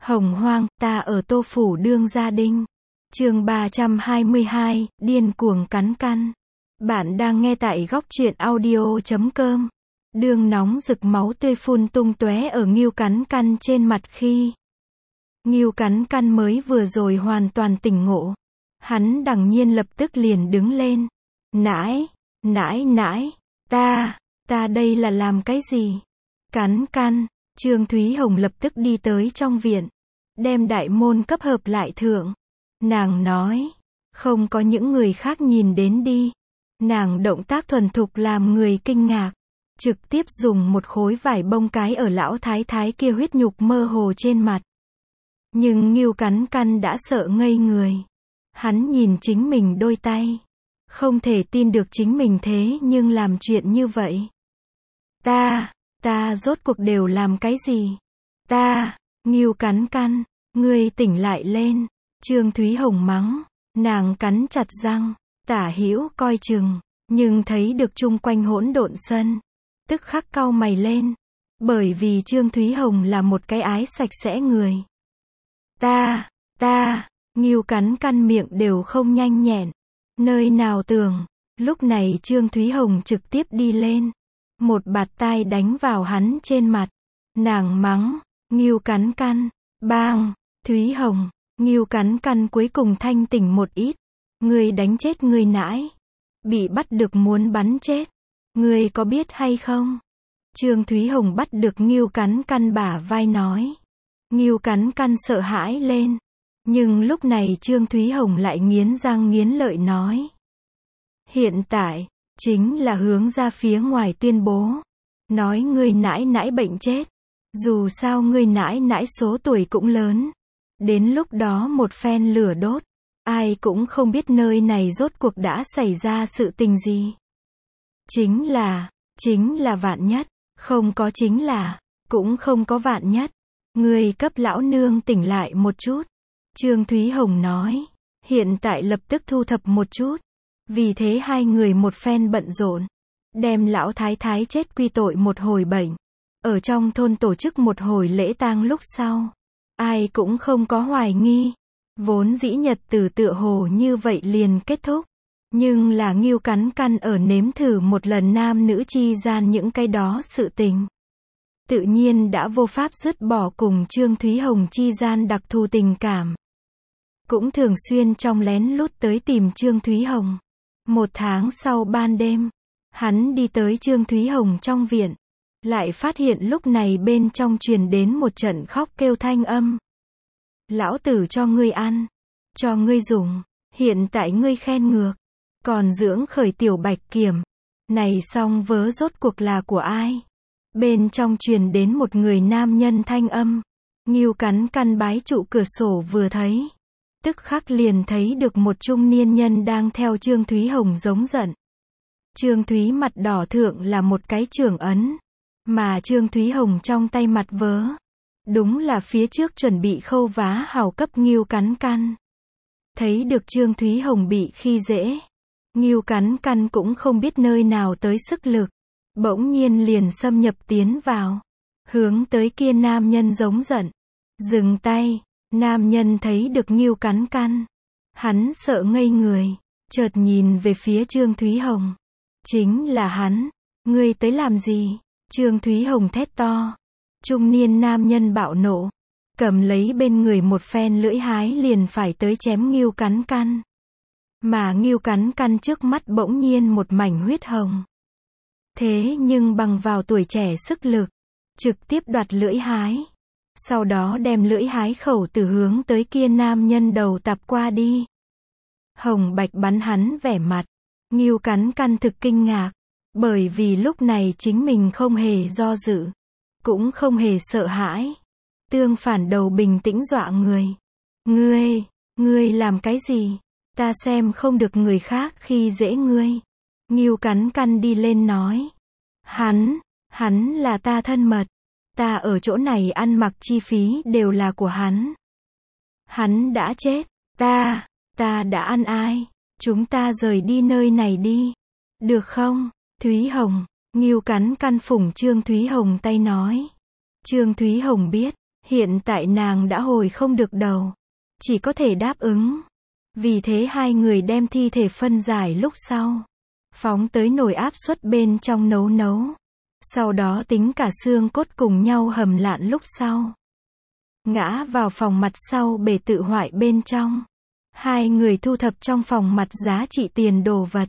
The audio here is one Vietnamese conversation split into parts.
Hồng hoang, ta ở Tô Phủ Đương Gia Đinh. Chương 322, điên cuồng cắn căn. Bạn đang nghe tại góc truyện audio.com. Đường nóng rực máu tươi phun tung tóe ở Ngưu Cắn Căn trên mặt khi Ngưu Cắn Căn mới vừa rồi hoàn toàn tỉnh ngộ. Hắn đằng nhiên lập tức liền đứng lên. Nãi, ta đây là làm cái gì? Cắn căn. Trương Thúy Hồng lập tức đi tới trong viện, đem đại môn cấp hợp lại thượng. Nàng nói, không có những người khác nhìn đến đi. Nàng động tác thuần thục làm người kinh ngạc, trực tiếp dùng một khối vải bông cái ở lão thái thái kia huyết nhục mơ hồ trên mặt. Nhưng Ngưu Cắn Căn đã sợ ngây người. Hắn nhìn chính mình đôi tay, không thể tin được chính mình thế nhưng làm chuyện như vậy. Ta rốt cuộc đều làm cái gì? Ngưu Cắn Căn, ngươi tỉnh lại lên. Trương Thúy Hồng mắng, nàng cắn chặt răng, tả hữu coi chừng, nhưng thấy được chung quanh hỗn độn sân, tức khắc cau mày lên, bởi vì Trương Thúy Hồng là một cái ái sạch sẽ người. Ngưu Cắn Căn miệng đều không nhanh nhẹn, nơi nào tưởng, lúc này Trương Thúy Hồng trực tiếp đi lên, một bạt tai đánh vào hắn trên mặt. Nàng mắng, Ngưu Cắn Căn, bang, Thúy Hồng. Ngưu Cắn Căn cuối cùng thanh tỉnh một ít. Ngươi đánh chết ngươi nãi, bị bắt được muốn bắn chết, ngươi có biết hay không? Trương Thúy Hồng bắt được Ngưu Cắn Căn bả vai nói. Ngưu Cắn Căn sợ hãi lên, nhưng lúc này Trương Thúy Hồng lại nghiến răng nghiến lợi nói. Hiện tại, chính là hướng ra phía ngoài tuyên bố, nói ngươi nãi nãi bệnh chết, dù sao ngươi nãi nãi số tuổi cũng lớn. Đến lúc đó một phen lửa đốt, ai cũng không biết nơi này rốt cuộc đã xảy ra sự tình gì. Chính là vạn nhất, không có chính là, cũng không có vạn nhất. Người cấp lão nương tỉnh lại một chút. Trương Thúy Hồng nói, hiện tại lập tức thu thập một chút. Vì thế hai người một phen bận rộn, đem lão thái thái chết quy tội một hồi bệnh. Ở trong thôn tổ chức một hồi lễ tang lúc sau. Ai cũng không có hoài nghi. Vốn dĩ nhật tử tựa hồ như vậy liền kết thúc. Nhưng là Ngưu Cắn Căn ở nếm thử một lần nam nữ chi gian những cái đó sự tình. Tự nhiên đã vô pháp dứt bỏ cùng Trương Thúy Hồng chi gian đặc thù tình cảm. Cũng thường xuyên trong lén lút tới tìm Trương Thúy Hồng. Một tháng sau ban đêm, hắn đi tới Trương Thúy Hồng trong viện. Lại phát hiện lúc này bên trong truyền đến một trận khóc kêu thanh âm. Lão tử cho ngươi ăn, cho ngươi dùng, hiện tại ngươi khen ngược, còn dưỡng khởi tiểu bạch kiểm. Này xong vớ rốt cuộc là của ai? Bên trong truyền đến một người nam nhân thanh âm. Ngưu Cắn Căn bái trụ cửa sổ vừa thấy, tức khắc liền thấy được một trung niên nhân đang theo Trương Thúy Hồng giống giận. Trương Thúy mặt đỏ thượng là một cái trưởng ấn. Mà Trương Thúy Hồng trong tay mặt vớ, đúng là phía trước chuẩn bị khâu vá hào cấp Ngưu Cắn Căn. Thấy được Trương Thúy Hồng bị khi dễ, Ngưu Cắn Căn cũng không biết nơi nào tới sức lực, bỗng nhiên liền xâm nhập tiến vào, hướng tới kia nam nhân giống giận. Dừng tay. Nam nhân thấy được Ngưu Cắn Căn, hắn sợ ngây người, chợt nhìn về phía Trương Thúy Hồng. Chính là hắn. Ngươi tới làm gì? Trương Thúy Hồng thét to. Trung niên nam nhân bạo nộ, cầm lấy bên người một phen lưỡi hái liền phải tới chém Ngưu Cắn Căn. Mà Ngưu Cắn Căn trước mắt bỗng nhiên một mảnh huyết hồng. Thế nhưng bằng vào tuổi trẻ sức lực, trực tiếp đoạt lưỡi hái. Sau đó đem lưỡi hái khẩu từ hướng tới kia nam nhân đầu tạp qua đi. Hồng bạch bắn hắn vẻ mặt. Ngưu Cắn Căn thực kinh ngạc. Bởi vì lúc này chính mình không hề do dự, cũng không hề sợ hãi. Tương phản đầu bình tĩnh dọa người. Ngươi làm cái gì? Ta xem không được người khác khi dễ ngươi. Ngưu Cắn Căn đi lên nói. Hắn là ta thân mật. Ta ở chỗ này ăn mặc chi phí đều là của hắn. Hắn đã chết. Ta đã ăn ai? Chúng ta rời đi nơi này đi. Được không? Thúy Hồng. Ngưu Cắn Căn phủng Trương Thúy Hồng tay nói. Trương Thúy Hồng biết, Hiện tại nàng đã hồi không được đầu. Chỉ có thể đáp ứng. Vì thế hai người đem thi thể phân giải lúc sau. Phóng tới nồi áp suất bên trong nấu. Sau đó tính cả xương cốt cùng nhau hầm lạn lúc sau. Ngã vào phòng mặt sau bể tự hoại bên trong. Hai người thu thập trong phòng mặt giá trị tiền đồ vật.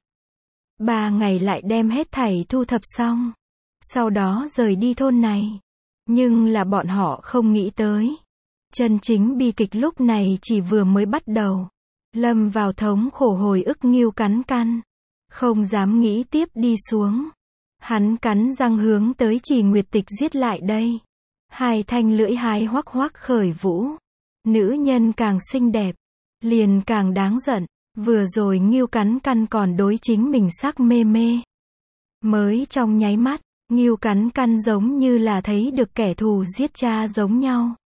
3 ngày lại đem hết thảy thu thập xong. Sau đó rời đi thôn này. Nhưng là bọn họ không nghĩ tới. Chân chính bi kịch lúc này chỉ vừa mới bắt đầu. Lâm vào thống khổ hồi ức Ngưu Cắn Căn. Không dám nghĩ tiếp đi xuống. Hắn cắn răng hướng tới Trì Nguyệt Tịch giết lại đây. Hai thanh lưỡi hái hoắc hoắc khởi vũ. Nữ nhân càng xinh đẹp, liền càng đáng giận. Vừa rồi Ngưu Cắn Căn còn đối chính mình sắc mê mê. Mới trong nháy mắt, Ngưu Cắn Căn giống như là thấy được kẻ thù giết cha giống nhau.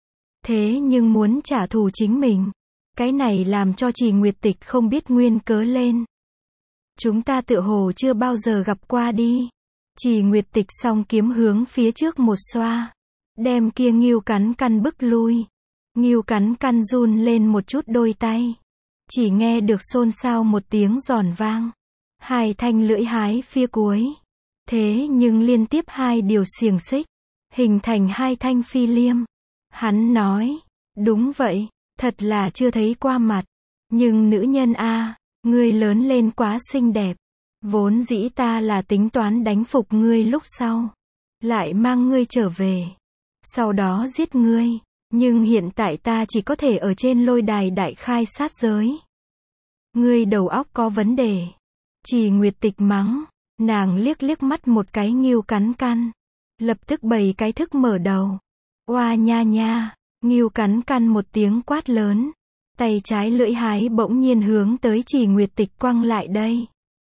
Thế nhưng muốn trả thù chính mình. Cái này làm cho Trì Nguyệt Tịch không biết nguyên cớ lên. Chúng ta tựa hồ chưa bao giờ gặp qua đi. Trì Nguyệt Tịch song kiếm hướng phía trước một xoa. Đem kia Ngưu Cắn Căn bức lui. Ngưu Cắn Căn run lên một chút đôi tay. Chỉ nghe được xôn xao một tiếng giòn vang. Hai thanh lưỡi hái phía cuối. Thế nhưng liên tiếp hai điều xiềng xích. Hình thành hai thanh phi liêm. Hắn nói. Đúng vậy. Thật là chưa thấy qua mặt. Nhưng nữ nhân a, ngươi lớn lên quá xinh đẹp. Vốn dĩ ta là tính toán đánh phục ngươi lúc sau. Lại mang ngươi trở về. Sau đó giết ngươi. Nhưng hiện tại ta chỉ có thể ở trên lôi đài đại khai sát giới. Ngươi đầu óc có vấn đề. Trì Nguyệt Tịch mắng. Nàng liếc liếc mắt một cái Ngưu Cắn Căn. Lập tức bày cái thức mở đầu. Oa nha nha. Ngưu Cắn Căn một tiếng quát lớn. Tay trái lưỡi hái bỗng nhiên hướng tới Trì Nguyệt Tịch quăng lại đây.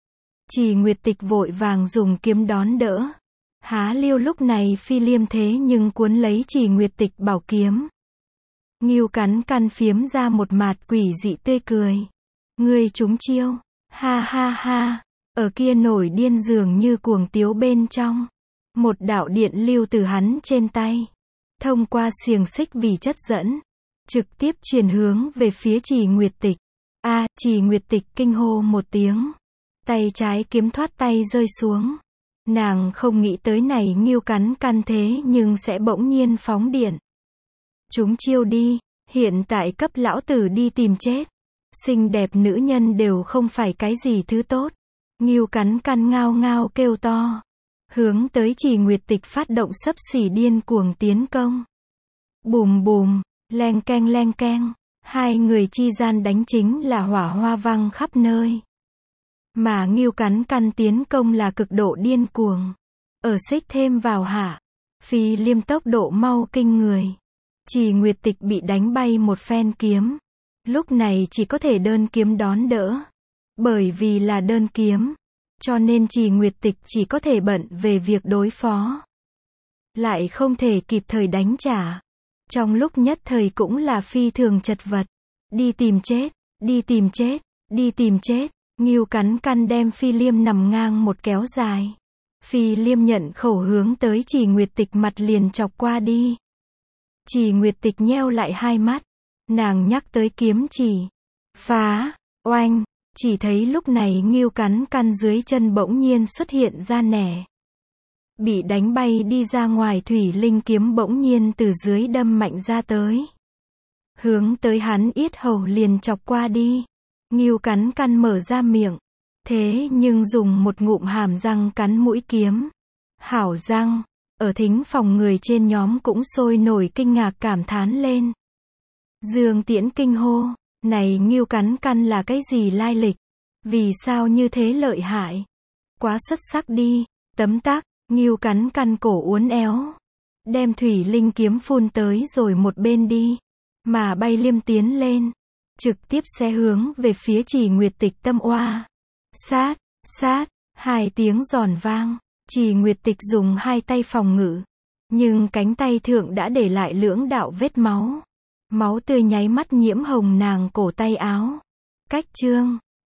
Trì Nguyệt Tịch vội vàng dùng kiếm đón đỡ. Há liêu lúc này phi liêm thế nhưng cuốn lấy Trì Nguyệt Tịch bảo kiếm. Ngưu Cắn Căn phiếm ra một mạt quỷ dị tươi cười. Ngươi trúng chiêu. Ha ha ha. Ở kia nổi điên dường như cuồng tiếu bên trong. Một đạo điện lưu từ hắn trên tay. Thông qua xiềng xích vì chất dẫn. Trực tiếp truyền hướng về phía Trì Nguyệt Tịch. Trì Nguyệt Tịch kinh hô một tiếng. Tay trái kiếm thoát tay rơi xuống. Nàng không nghĩ tới này Ngưu Cắn Căn thế nhưng sẽ bỗng nhiên phóng điện. Chúng chiêu đi, hiện tại cấp lão tử đi tìm chết. Xinh đẹp nữ nhân đều không phải cái gì thứ tốt. Ngưu Cắn Căn ngao ngao kêu to. Hướng tới Trì Nguyệt Tịch phát động xấp xỉ điên cuồng tiến công. Bùm bùm, leng keng, hai người chi gian đánh chính là hỏa hoa văng khắp nơi. Mà Ngưu Cắn Căn tiến công là cực độ điên cuồng. Ở xích thêm vào hạ, phi liêm tốc độ mau kinh người. Trì Nguyệt Tịch bị đánh bay một phen kiếm. Lúc này chỉ có thể đơn kiếm đón đỡ. Bởi vì là đơn kiếm, cho nên Trì Nguyệt Tịch chỉ có thể bận về việc đối phó. Lại không thể kịp thời đánh trả. Trong lúc nhất thời cũng là phi thường chật vật. Đi tìm chết, đi tìm chết, đi tìm chết. Ngưu Cắn Căn đem phi liêm nằm ngang một kéo dài. Phi liêm nhận khẩu hướng tới Trì Nguyệt Tịch mặt liền chọc qua đi. Trì Nguyệt Tịch nheo lại hai mắt. Nàng nhắc tới kiếm chỉ. Phá, oanh. Chỉ thấy lúc này Ngưu Cắn Căn dưới chân bỗng nhiên xuất hiện ra nẻ. Bị đánh bay đi ra ngoài thủy linh kiếm bỗng nhiên từ dưới đâm mạnh ra tới. Hướng tới hắn yết hầu liền chọc qua đi. Ngưu Cắn Căn mở ra miệng. Thế nhưng dùng một ngụm hàm răng cắn mũi kiếm. Hảo răng. Ở thính phòng người trên nhóm cũng sôi nổi kinh ngạc cảm thán lên. Dương Tiễn kinh hô. Này Ngưu Cắn Căn là cái gì lai lịch? Vì sao như thế lợi hại? Quá xuất sắc đi. Tấm tắc. Ngưu Cắn Căn cổ uốn éo. Đem thủy linh kiếm phun tới rồi một bên đi. Mà bay liêm tiến lên. Trực tiếp xe hướng về phía Trì Nguyệt Tịch tâm oa. Sát, sát, hai tiếng giòn vang. Trì Nguyệt Tịch dùng hai tay phòng ngự. Nhưng cánh tay thượng đã để lại lưỡng đạo vết máu. Máu tươi nháy mắt nhiễm hồng nàng cổ tay áo. Cách chương.